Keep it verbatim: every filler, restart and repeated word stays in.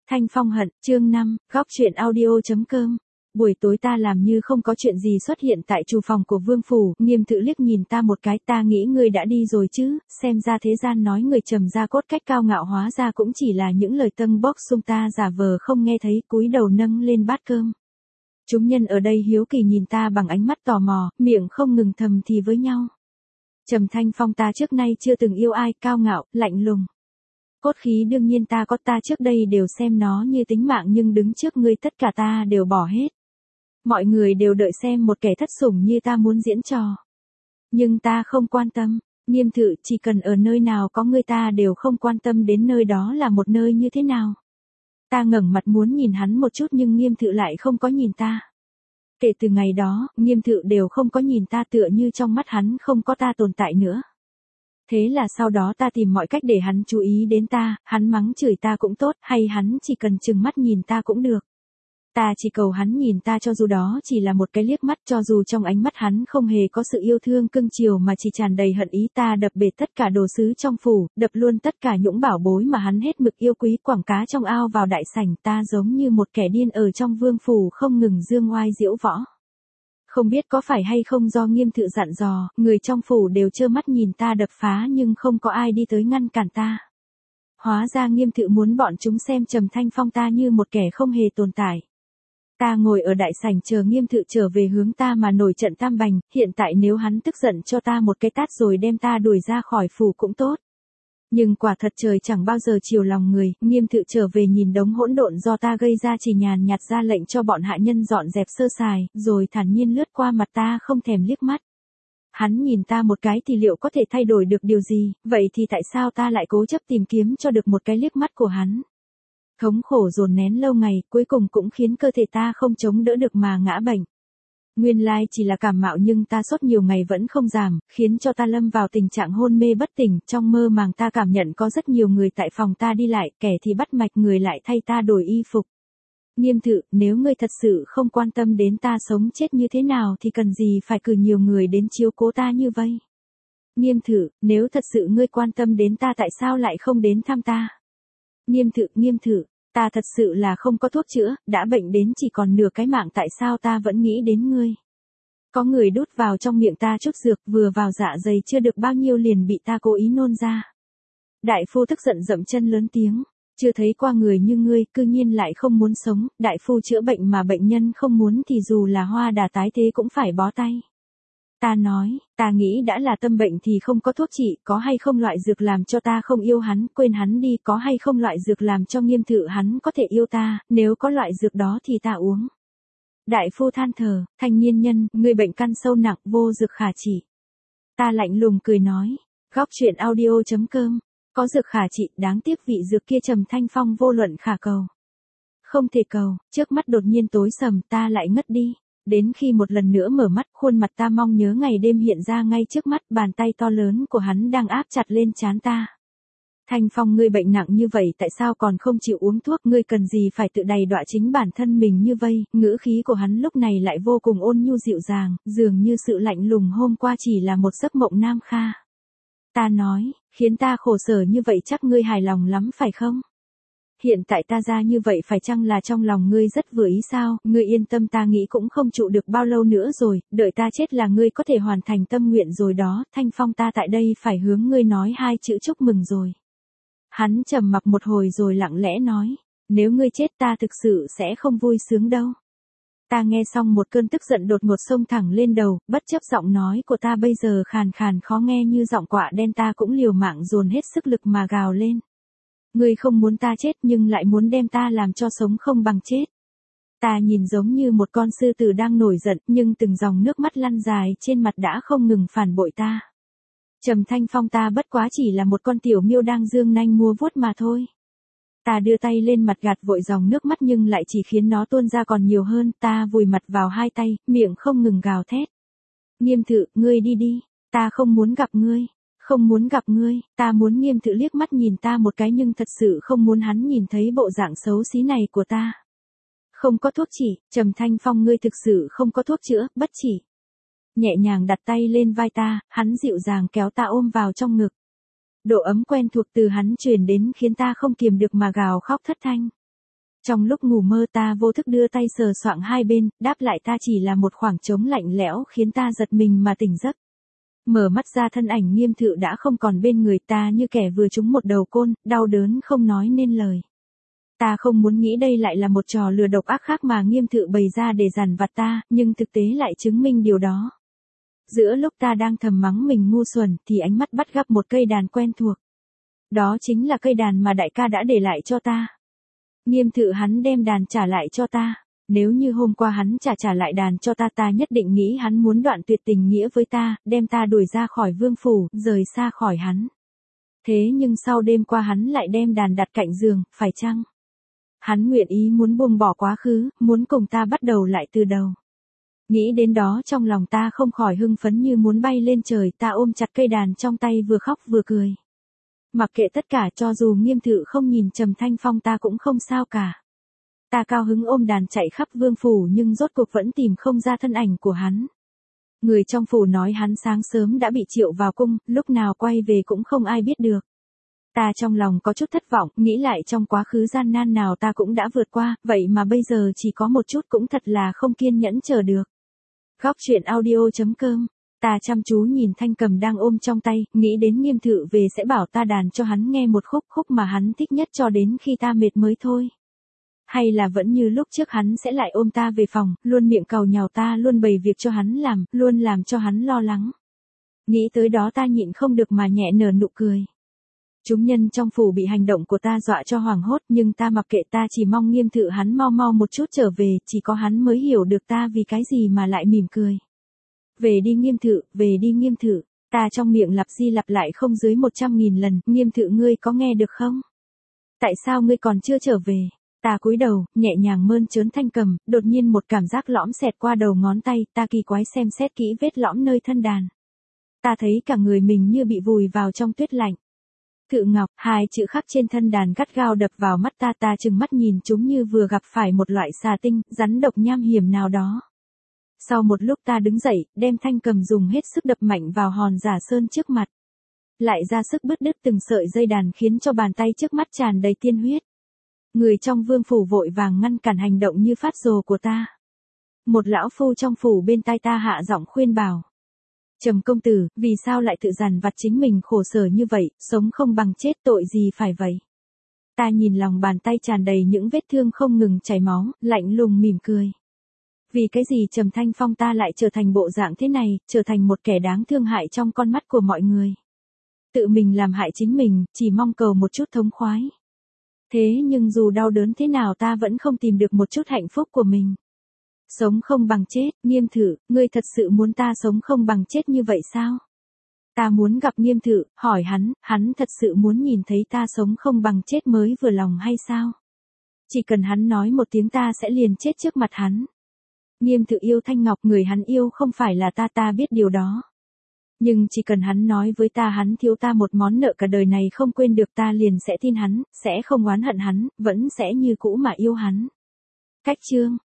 Thanh Phong hận, chương năm, góc chuyện audio.com. Buổi tối ta làm như không có chuyện gì xuất hiện tại trù phòng của Vương Phủ, Nghiêm Thự liếc nhìn ta một cái, ta nghĩ ngươi đã đi rồi chứ, xem ra thế gian nói người trầm ra cốt cách cao ngạo hóa ra cũng chỉ là những lời tân bốc xung, ta giả vờ không nghe thấy, cúi đầu nâng lên bát cơm. Chúng nhân ở đây hiếu kỳ nhìn ta bằng ánh mắt tò mò, miệng không ngừng thầm thì với nhau. Trầm Thanh Phong ta trước nay chưa từng yêu ai, cao ngạo, lạnh lùng. Cốt khí đương nhiên ta có, ta trước đây đều xem nó như tính mạng, nhưng đứng trước ngươi tất cả ta đều bỏ hết. Mọi người đều đợi xem một kẻ thất sủng như ta muốn diễn trò. Nhưng ta không quan tâm, Nghiêm Thự, chỉ cần ở nơi nào có ngươi ta đều không quan tâm đến nơi đó là một nơi như thế nào. Ta ngẩng mặt muốn nhìn hắn một chút nhưng Nghiêm Thự lại không có nhìn ta. Kể từ ngày đó, Nghiêm Thự đều không có nhìn ta, tựa như trong mắt hắn không có ta tồn tại nữa. Thế là sau đó ta tìm mọi cách để hắn chú ý đến ta, hắn mắng chửi ta cũng tốt, hay hắn chỉ cần chừng mắt nhìn ta cũng được. Ta chỉ cầu hắn nhìn ta cho dù đó chỉ là một cái liếc mắt, cho dù trong ánh mắt hắn không hề có sự yêu thương cưng chiều mà chỉ tràn đầy hận ý. Ta đập bể tất cả đồ sứ trong phủ, đập luôn tất cả những bảo bối mà hắn hết mực yêu quý, quẳng cá trong ao vào đại sảnh. Ta giống như một kẻ điên ở trong Vương Phủ không ngừng dương oai diễu võ. Không biết có phải hay không do Nghiêm Thự dặn dò, người trong phủ đều trơ mắt nhìn ta đập phá nhưng không có ai đi tới ngăn cản ta. Hóa ra Nghiêm Thự muốn bọn chúng xem Trầm Thanh Phong ta như một kẻ không hề tồn tại. Ta ngồi ở đại sảnh chờ Nghiêm Thự trở về hướng ta mà nổi trận tam bành, hiện tại nếu hắn tức giận cho ta một cái tát rồi đem ta đuổi ra khỏi phủ cũng tốt. Nhưng quả thật trời chẳng bao giờ chiều lòng người, Nghiêm Thự trở về nhìn đống hỗn độn do ta gây ra chỉ nhàn nhạt ra lệnh cho bọn hạ nhân dọn dẹp sơ sài, rồi thản nhiên lướt qua mặt ta không thèm liếc mắt. Hắn nhìn ta một cái thì liệu có thể thay đổi được điều gì, vậy thì tại sao ta lại cố chấp tìm kiếm cho được một cái liếc mắt của hắn? Thống khổ dồn nén lâu ngày, cuối cùng cũng khiến cơ thể ta không chống đỡ được mà ngã bệnh. Nguyên lai chỉ là cảm mạo nhưng ta sốt nhiều ngày vẫn không giảm, khiến cho ta lâm vào tình trạng hôn mê bất tỉnh. Trong mơ màng ta cảm nhận có rất nhiều người tại phòng ta đi lại, kẻ thì bắt mạch, người lại thay ta đổi y phục. Nghiêm Thự, nếu ngươi thật sự không quan tâm đến ta sống chết như thế nào thì cần gì phải cử nhiều người đến chiếu cố ta như vậy? Nghiêm Thự, nếu thật sự ngươi quan tâm đến ta tại sao lại không đến thăm ta? Nghiêm Thự, Nghiêm Thự, ta thật sự là không có thuốc chữa, đã bệnh đến chỉ còn nửa cái mạng, tại sao ta vẫn nghĩ đến ngươi? Có người đút vào trong miệng ta chút dược, vừa vào dạ dày chưa được bao nhiêu liền bị ta cố ý nôn ra. Đại phu tức giận dậm chân lớn tiếng, chưa thấy qua người như ngươi, cư nhiên lại không muốn sống, đại phu chữa bệnh mà bệnh nhân không muốn thì dù là hoa đà tái thế cũng phải bó tay. Ta nói, ta nghĩ đã là tâm bệnh thì không có thuốc trị, có hay không loại dược làm cho ta không yêu hắn, quên hắn đi, có hay không loại dược làm cho Nghiêm Thự hắn có thể yêu ta, nếu có loại dược đó thì ta uống. Đại phu than thở, thanh niên nhân, người bệnh căn sâu nặng, vô dược khả trị. Ta lạnh lùng cười nói, góc chuyện audio.com, có dược khả trị, đáng tiếc vị dược kia Trầm Thanh Phong vô luận khả cầu. Không thể cầu, trước mắt đột nhiên tối sầm, ta lại ngất đi. Đến khi một lần nữa mở mắt, khuôn mặt ta mong nhớ ngày đêm hiện ra ngay trước mắt, bàn tay to lớn của hắn đang áp chặt lên trán ta. Thanh Phong, ngươi bệnh nặng như vậy tại sao còn không chịu uống thuốc, ngươi cần gì phải tự đày đọa chính bản thân mình như vây? Ngữ khí của hắn lúc này lại vô cùng ôn nhu dịu dàng, dường như sự lạnh lùng hôm qua chỉ là một giấc mộng nam kha. Ta nói, khiến ta khổ sở như vậy chắc ngươi hài lòng lắm phải không? Hiện tại ta ra như vậy phải chăng là trong lòng ngươi rất vừa ý sao? Ngươi yên tâm, ta nghĩ cũng không trụ được bao lâu nữa rồi, đợi ta chết là ngươi có thể hoàn thành tâm nguyện rồi đó. Thanh Phong, ta tại đây phải hướng ngươi nói hai chữ chúc mừng rồi. Hắn trầm mặc một hồi rồi lặng lẽ nói, nếu ngươi chết ta thực sự sẽ không vui sướng đâu. Ta nghe xong một cơn tức giận đột ngột xông thẳng lên đầu, bất chấp giọng nói của ta bây giờ khàn khàn khó nghe như giọng quạ đen, ta cũng liều mạng dồn hết sức lực mà gào lên. Ngươi không muốn ta chết nhưng lại muốn đem ta làm cho sống không bằng chết. Ta nhìn giống như một con sư tử đang nổi giận, nhưng từng dòng nước mắt lăn dài trên mặt đã không ngừng phản bội ta. Trầm Thanh Phong, ta bất quá chỉ là một con tiểu miêu đang dương nanh múa vuốt mà thôi. Ta đưa tay lên mặt gạt vội dòng nước mắt nhưng lại chỉ khiến nó tuôn ra còn nhiều hơn. Ta vùi mặt vào hai tay, miệng không ngừng gào thét. Nghiêm Thự, ngươi đi đi, ta không muốn gặp ngươi. Không muốn gặp ngươi, ta muốn Nghiêm Thự liếc mắt nhìn ta một cái nhưng thật sự không muốn hắn nhìn thấy bộ dạng xấu xí này của ta. Không có thuốc chỉ, Trầm Thanh Phong, ngươi thực sự không có thuốc chữa, bất chỉ. Nhẹ nhàng đặt tay lên vai ta, hắn dịu dàng kéo ta ôm vào trong ngực. Độ ấm quen thuộc từ hắn truyền đến khiến ta không kiềm được mà gào khóc thất thanh. Trong lúc ngủ mơ ta vô thức đưa tay sờ soạng hai bên, đáp lại ta chỉ là một khoảng trống lạnh lẽo khiến ta giật mình mà tỉnh giấc. Mở mắt ra thân ảnh Nghiêm Thự đã không còn bên người ta như kẻ vừa trúng một đầu côn, đau đớn không nói nên lời. Ta không muốn nghĩ đây lại là một trò lừa độc ác khác mà Nghiêm Thự bày ra để dằn vặt ta, nhưng thực tế lại chứng minh điều đó. Giữa lúc ta đang thầm mắng mình ngu xuẩn thì ánh mắt bắt gặp một cây đàn quen thuộc. Đó chính là cây đàn mà đại ca đã để lại cho ta. Nghiêm Thự hắn đem đàn trả lại cho ta. Nếu như hôm qua hắn trả trả lại đàn cho ta, ta nhất định nghĩ hắn muốn đoạn tuyệt tình nghĩa với ta, đem ta đuổi ra khỏi vương phủ, rời xa khỏi hắn. Thế nhưng sau đêm qua hắn lại đem đàn đặt cạnh giường, phải chăng? Hắn nguyện ý muốn buông bỏ quá khứ, muốn cùng ta bắt đầu lại từ đầu. Nghĩ đến đó trong lòng ta không khỏi hưng phấn như muốn bay lên trời, ta ôm chặt cây đàn trong tay vừa khóc vừa cười. Mặc kệ tất cả, cho dù Nghiêm Thự không nhìn Trầm Thanh Phong ta cũng không sao cả. Ta cao hứng ôm đàn chạy khắp vương phủ nhưng rốt cuộc vẫn tìm không ra thân ảnh của hắn. Người trong phủ nói hắn sáng sớm đã bị triệu vào cung, lúc nào quay về cũng không ai biết được. Ta trong lòng có chút thất vọng, nghĩ lại trong quá khứ gian nan nào ta cũng đã vượt qua, vậy mà bây giờ chỉ có một chút cũng thật là không kiên nhẫn chờ được. Góc truyện audio chấm com. Ta chăm chú nhìn thanh cầm đang ôm trong tay, nghĩ đến Nghiêm Thự về sẽ bảo ta đàn cho hắn nghe một khúc khúc mà hắn thích nhất cho đến khi ta mệt mới thôi. Hay là vẫn như lúc trước hắn sẽ lại ôm ta về phòng, luôn miệng càu nhàu ta, luôn bày việc cho hắn làm, luôn làm cho hắn lo lắng. Nghĩ tới đó ta nhịn không được mà nhẹ nở nụ cười. Chúng nhân trong phủ bị hành động của ta dọa cho hoảng hốt, nhưng ta mặc kệ, ta chỉ mong Nghiêm Thự hắn mau mau một chút trở về, chỉ có hắn mới hiểu được ta vì cái gì mà lại mỉm cười. Về đi Nghiêm Thự, về đi Nghiêm Thự, ta trong miệng lặp đi lặp lại không dưới một trăm nghìn lần, Nghiêm Thự ngươi có nghe được không? Tại sao ngươi còn chưa trở về? Ta cúi đầu, nhẹ nhàng mơn trớn thanh cầm, đột nhiên một cảm giác lõm xẹt qua đầu ngón tay, ta kỳ quái xem xét kỹ vết lõm nơi thân đàn. Ta thấy cả người mình như bị vùi vào trong tuyết lạnh. Thự Ngọc, hai chữ khắc trên thân đàn gắt gao đập vào mắt ta, ta trừng mắt nhìn chúng như vừa gặp phải một loại xà tinh, rắn độc nham hiểm nào đó. Sau một lúc ta đứng dậy, đem thanh cầm dùng hết sức đập mạnh vào hòn giả sơn trước mặt. Lại ra sức bứt đứt từng sợi dây đàn khiến cho bàn tay trước mắt tràn đầy tiên huyết. Người trong vương phủ vội vàng ngăn cản hành động như phát rồ của ta. Một lão phu trong phủ bên tai ta hạ giọng khuyên bảo. Trầm công tử, vì sao lại tự dằn vặt chính mình khổ sở như vậy, sống không bằng chết, tội gì phải vậy? Ta nhìn lòng bàn tay tràn đầy những vết thương không ngừng chảy máu, lạnh lùng mỉm cười. Vì cái gì Trầm Thanh Phong ta lại trở thành bộ dạng thế này, trở thành một kẻ đáng thương hại trong con mắt của mọi người. Tự mình làm hại chính mình, chỉ mong cầu một chút thống khoái. Thế nhưng dù đau đớn thế nào ta vẫn không tìm được một chút hạnh phúc của mình. Sống không bằng chết, Nghiêm Thự, ngươi thật sự muốn ta sống không bằng chết như vậy sao? Ta muốn gặp Nghiêm Thự, hỏi hắn, hắn thật sự muốn nhìn thấy ta sống không bằng chết mới vừa lòng hay sao? Chỉ cần hắn nói một tiếng ta sẽ liền chết trước mặt hắn. Nghiêm Thự yêu Thanh Ngọc, người hắn yêu không phải là ta, ta biết điều đó. Nhưng chỉ cần hắn nói với ta hắn thiếu ta một món nợ cả đời này không quên được, ta liền sẽ tin hắn, sẽ không oán hận hắn, vẫn sẽ như cũ mà yêu hắn. Cách chương